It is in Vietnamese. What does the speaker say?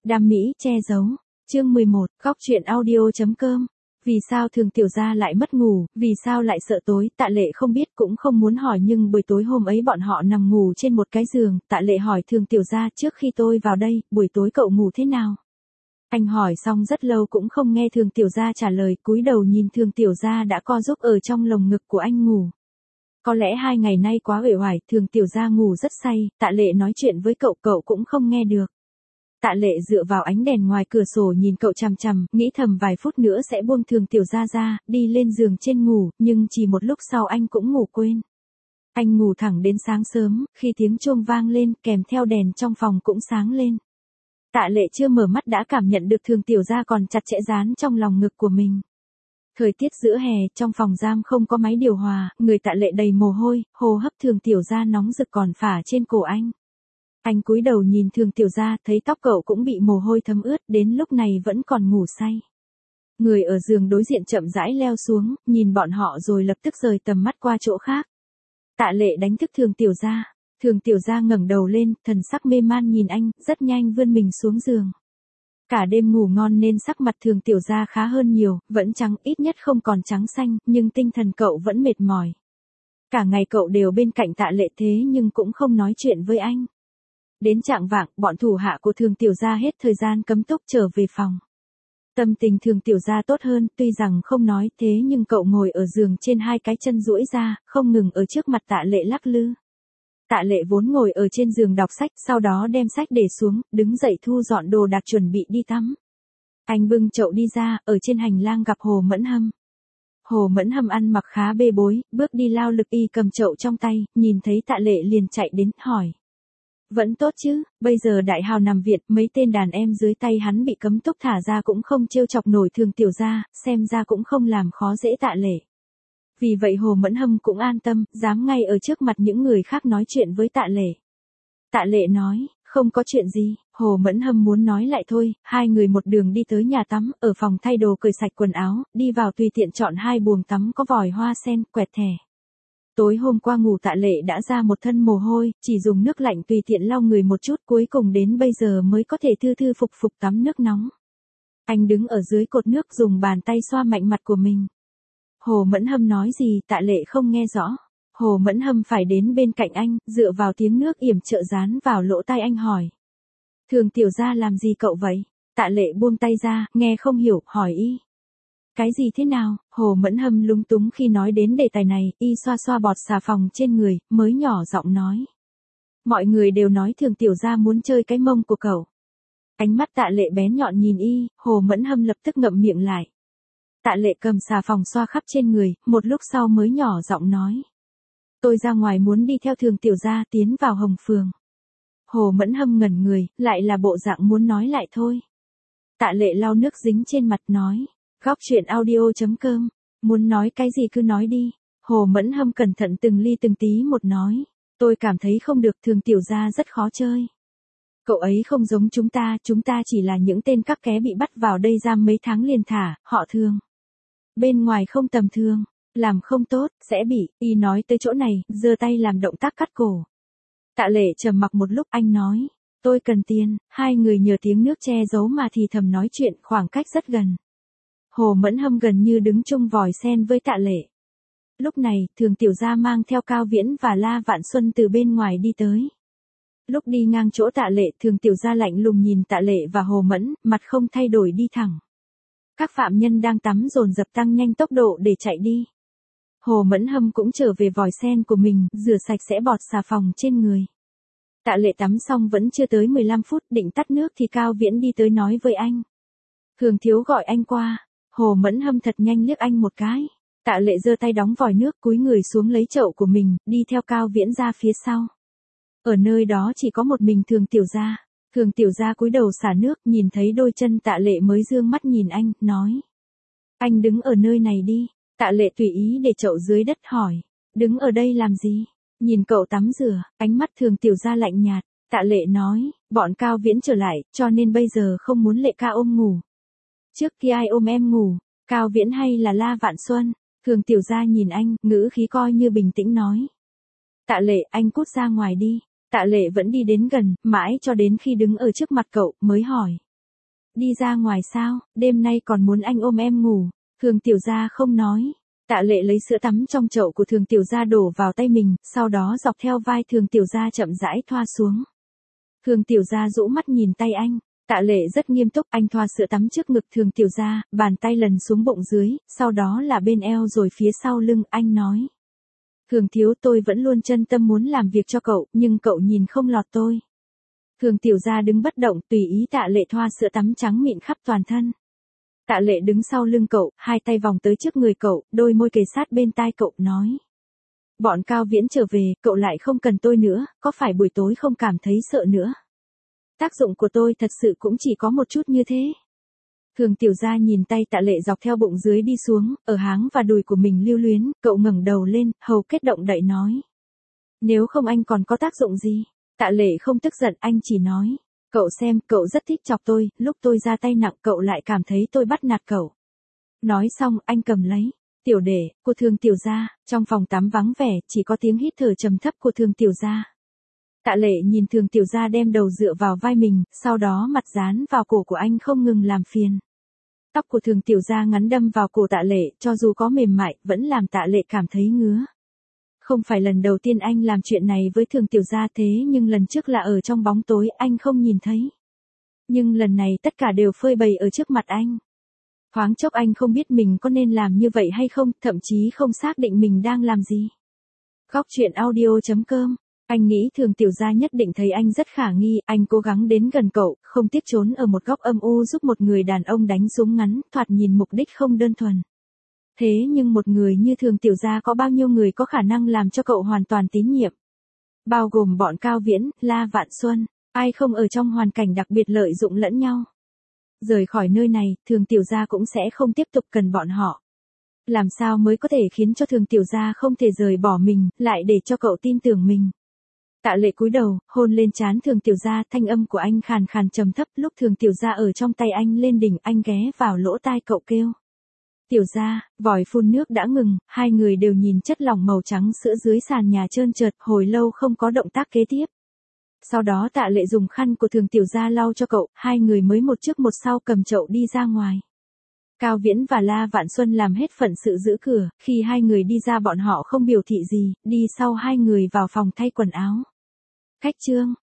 Đam mỹ che giấu. Chương 11, góc truyện audio.com. Vì sao Thường tiểu gia lại mất ngủ, vì sao lại sợ tối, Tạ Lệ không biết cũng không muốn hỏi, nhưng buổi tối hôm ấy bọn họ nằm ngủ trên một cái giường, Tạ Lệ hỏi Thường tiểu gia, trước khi tôi vào đây, buổi tối cậu ngủ thế nào? Anh hỏi xong rất lâu cũng không nghe Thường tiểu gia trả lời, cúi đầu nhìn Thường tiểu gia đã co giúp ở trong lồng ngực của anh ngủ. Có lẽ 2 ngày nay quá uể oải, Thường tiểu gia ngủ rất say, Tạ Lệ nói chuyện với cậu, cậu cũng không nghe được. Tạ Lệ dựa vào ánh đèn ngoài cửa sổ nhìn cậu chằm chằm, nghĩ thầm vài phút nữa sẽ buông Thường tiểu gia ra, đi lên giường trên ngủ, nhưng chỉ một lúc sau anh cũng ngủ quên. Anh ngủ thẳng đến sáng sớm, khi tiếng chuông vang lên, kèm theo đèn trong phòng cũng sáng lên. Tạ Lệ chưa mở mắt đã cảm nhận được Thường tiểu gia còn chặt chẽ dán trong lòng ngực của mình. Thời tiết giữa hè, trong phòng giam không có máy điều hòa, người Tạ Lệ đầy mồ hôi, hô hấp Thường tiểu gia nóng rực còn phả trên cổ anh. Anh cúi đầu nhìn Thường tiểu gia, thấy tóc cậu cũng bị mồ hôi thấm ướt, đến lúc này vẫn còn ngủ say. Người ở giường đối diện chậm rãi leo xuống, nhìn bọn họ rồi lập tức rời tầm mắt qua chỗ khác. Tạ Lệ đánh thức Thường tiểu gia. Thường tiểu gia ngẩng đầu lên, thần sắc mê man nhìn anh, rất nhanh vươn mình xuống giường. Cả đêm ngủ ngon nên sắc mặt Thường tiểu gia khá hơn nhiều, vẫn trắng, ít nhất không còn trắng xanh, nhưng tinh thần cậu vẫn mệt mỏi. Cả ngày cậu đều bên cạnh Tạ Lệ thế nhưng cũng không nói chuyện với anh. Đến chạng vạng, bọn thủ hạ của Thường tiểu gia hết thời gian cấm túc trở về phòng. Tâm tình Thường tiểu gia tốt hơn, tuy rằng không nói thế nhưng cậu ngồi ở giường trên 2 cái chân duỗi ra, không ngừng ở trước mặt Tạ Lệ lắc lư. Tạ Lệ vốn ngồi ở trên giường đọc sách, sau đó đem sách để xuống, đứng dậy thu dọn đồ đạc chuẩn bị đi tắm. Anh bưng chậu đi ra, ở trên hành lang gặp Hồ Mẫn Hâm. Hồ Mẫn Hâm ăn mặc khá bê bối, bước đi lao lực y cầm chậu trong tay, nhìn thấy Tạ Lệ liền chạy đến, hỏi. Vẫn tốt chứ, bây giờ đại hào nằm viện, mấy tên đàn em dưới tay hắn bị cấm túc thả ra cũng không trêu chọc nổi Thường tiểu gia, xem ra cũng không làm khó dễ Tạ Lệ. Vì vậy Hồ Mẫn Hâm cũng an tâm, dám ngay ở trước mặt những người khác nói chuyện với Tạ Lệ. Tạ Lệ nói, không có chuyện gì, Hồ Mẫn Hâm muốn nói lại thôi, 2 người một đường đi tới nhà tắm, ở phòng thay đồ cởi sạch quần áo, đi vào tùy tiện chọn 2 buồng tắm có vòi hoa sen, quẹt thẻ. Tối hôm qua ngủ Tạ Lệ đã ra một thân mồ hôi, chỉ dùng nước lạnh tùy tiện lau người một chút, cuối cùng đến bây giờ mới có thể thư thư phục phục tắm nước nóng. Anh đứng ở dưới cột nước dùng bàn tay xoa mạnh mặt của mình. Hồ Mẫn Hâm nói gì Tạ Lệ không nghe rõ. Hồ Mẫn Hâm phải đến bên cạnh anh, dựa vào tiếng nước yểm trợ dán vào lỗ tai anh hỏi. Thường tiểu gia làm gì cậu vậy? Tạ Lệ buông tay ra, nghe không hiểu, hỏi y. Cái gì thế nào? Hồ Mẫn Hâm lúng túng khi nói đến đề tài này, y xoa xoa bọt xà phòng trên người, mới nhỏ giọng nói. Mọi người đều nói Thường tiểu gia muốn chơi cái mông của cậu. Ánh mắt Tạ Lệ bén nhọn nhìn y, Hồ Mẫn Hâm lập tức ngậm miệng lại. Tạ Lệ cầm xà phòng xoa khắp trên người, một lúc sau mới nhỏ giọng nói. Tôi ra ngoài muốn đi theo Thường tiểu gia tiến vào Hồng Phường. Hồ Mẫn Hâm ngẩn người, lại là bộ dạng muốn nói lại thôi. Tạ Lệ lau nước dính trên mặt nói. Góc truyện audio.com. Muốn nói cái gì cứ nói đi. Hồ Mẫn Hâm cẩn thận từng ly từng tí một nói. Tôi cảm thấy không được, Thường tiểu gia rất khó chơi. Cậu ấy không giống chúng ta chỉ là những tên cắp ké bị bắt vào đây giam mấy tháng liền thả, họ Thường. Bên ngoài không tầm thường, làm không tốt, sẽ bị, y nói tới chỗ này, giơ tay làm động tác cắt cổ. Tạ Lệ trầm mặc một lúc, anh nói, tôi cần tiền, 2 người nhờ tiếng nước che giấu mà thì thầm nói chuyện, khoảng cách rất gần. Hồ Mẫn Hâm gần như đứng chung vòi sen với Tạ Lệ. Lúc này, Thường tiểu gia mang theo Cao Viễn và La Vạn Xuân từ bên ngoài đi tới. Lúc đi ngang chỗ Tạ Lệ, Thường tiểu gia lạnh lùng nhìn Tạ Lệ và Hồ Mẫn, mặt không thay đổi đi thẳng. Các phạm nhân đang tắm dồn dập tăng nhanh tốc độ để chạy đi. Hồ Mẫn Hâm cũng trở về vòi sen của mình, rửa sạch sẽ bọt xà phòng trên người. Tạ Lệ tắm xong vẫn chưa tới 15 phút, định tắt nước thì Cao Viễn đi tới nói với anh. Thường thiếu gọi anh qua. Hồ Mẫn Hâm thật nhanh liếc anh một cái. Tạ Lệ giơ tay đóng vòi nước, cúi người xuống lấy chậu của mình, đi theo Cao Viễn ra phía sau. Ở nơi đó chỉ có một mình Thường tiểu gia. Thường tiểu gia cúi đầu xả nước, nhìn thấy đôi chân Tạ Lệ mới dương mắt nhìn anh, nói. Anh đứng ở nơi này đi. Tạ Lệ tùy ý để chậu dưới đất hỏi. Đứng ở đây làm gì? Nhìn cậu tắm rửa, ánh mắt Thường tiểu gia lạnh nhạt. Tạ Lệ nói, bọn Cao Viễn trở lại, cho nên bây giờ không muốn Lệ ca ôm ngủ. Trước kia ai ôm em ngủ? Cao Viễn hay là La Vạn Xuân? Thường tiểu gia nhìn anh, ngữ khí coi như bình tĩnh nói. Tạ Lệ, anh cút ra ngoài đi. Tạ Lệ vẫn đi đến gần, mãi cho đến khi đứng ở trước mặt cậu, mới hỏi. Đi ra ngoài sao, đêm nay còn muốn anh ôm em ngủ. Thường Tiểu Gia không nói. Tạ Lệ lấy sữa tắm trong chậu của Thường Tiểu Gia đổ vào tay mình, sau đó dọc theo vai Thường Tiểu Gia chậm rãi thoa xuống. Thường Tiểu Gia rũ mắt nhìn tay anh. Tạ Lệ rất nghiêm túc, anh thoa sữa tắm trước ngực Thường Tiểu Gia, bàn tay lần xuống bụng dưới, sau đó là bên eo rồi phía sau lưng, anh nói. Thường thiếu, tôi vẫn luôn chân tâm muốn làm việc cho cậu, nhưng cậu nhìn không lọt tôi. Thường Tiểu Gia đứng bất động, tùy ý Tạ Lệ thoa sữa tắm trắng mịn khắp toàn thân. Tạ Lệ đứng sau lưng cậu, hai tay vòng tới trước người cậu, đôi môi kề sát bên tai cậu, nói. Bọn Cao Viễn trở về, cậu lại không cần tôi nữa, có phải buổi tối không cảm thấy sợ nữa? Tác dụng của tôi thật sự cũng chỉ có một chút như thế. Thường Tiểu Gia nhìn tay Tạ Lệ dọc theo bụng dưới đi xuống, ở háng và đùi của mình lưu luyến, cậu ngẩng đầu lên, hầu kết động đậy nói. Nếu không anh còn có tác dụng gì? Tạ Lệ không tức giận, anh chỉ nói. Cậu xem, cậu rất thích chọc tôi, lúc tôi ra tay nặng cậu lại cảm thấy tôi bắt nạt cậu. Nói xong, anh cầm lấy. Tiểu Đệ, của Thường Tiểu Gia, trong phòng tắm vắng vẻ, chỉ có tiếng hít thở trầm thấp của Thường Tiểu Gia. Tạ Lệ nhìn Thường Tiểu Gia đem đầu dựa vào vai mình, sau đó mặt dán vào cổ của anh không ngừng làm phiền. Tóc của Thường Tiểu Gia ngắn đâm vào cổ Tạ Lệ, cho dù có mềm mại, vẫn làm Tạ Lệ cảm thấy ngứa. Không phải lần đầu tiên anh làm chuyện này với Thường Tiểu Gia thế nhưng lần trước là ở trong bóng tối, anh không nhìn thấy. Nhưng lần này tất cả đều phơi bày ở trước mặt anh. Thoáng chốc anh không biết mình có nên làm như vậy hay không, thậm chí không xác định mình đang làm gì. Góc truyện audio.com. Anh nghĩ Thường Tiểu Gia nhất định thấy anh rất khả nghi, anh cố gắng đến gần cậu, không tiếc trốn ở một góc âm u giúp một người đàn ông đánh súng ngắn, thoạt nhìn mục đích không đơn thuần. Thế nhưng một người như Thường Tiểu Gia có bao nhiêu người có khả năng làm cho cậu hoàn toàn tín nhiệm? Bao gồm bọn Cao Viễn, La Vạn Xuân, ai không ở trong hoàn cảnh đặc biệt lợi dụng lẫn nhau. Rời khỏi nơi này, Thường Tiểu Gia cũng sẽ không tiếp tục cần bọn họ. Làm sao mới có thể khiến cho Thường Tiểu Gia không thể rời bỏ mình, lại để cho cậu tin tưởng mình? Tạ Lệ cúi đầu, hôn lên trán Thường Tiểu Gia, thanh âm của anh khàn khàn trầm thấp, lúc Thường Tiểu Gia ở trong tay anh lên đỉnh, anh ghé vào lỗ tai cậu kêu. Tiểu Gia, vòi phun nước đã ngừng, hai người đều nhìn chất lỏng màu trắng sữa dưới sàn nhà trơn trượt, hồi lâu không có động tác kế tiếp. Sau đó Tạ Lệ dùng khăn của Thường Tiểu Gia lau cho cậu, hai người mới một trước một sau cầm chậu đi ra ngoài. Cao Viễn và La Vạn Xuân làm hết phận sự giữ cửa, khi hai người đi ra bọn họ không biểu thị gì, đi sau hai người vào phòng thay quần áo. Khách trương,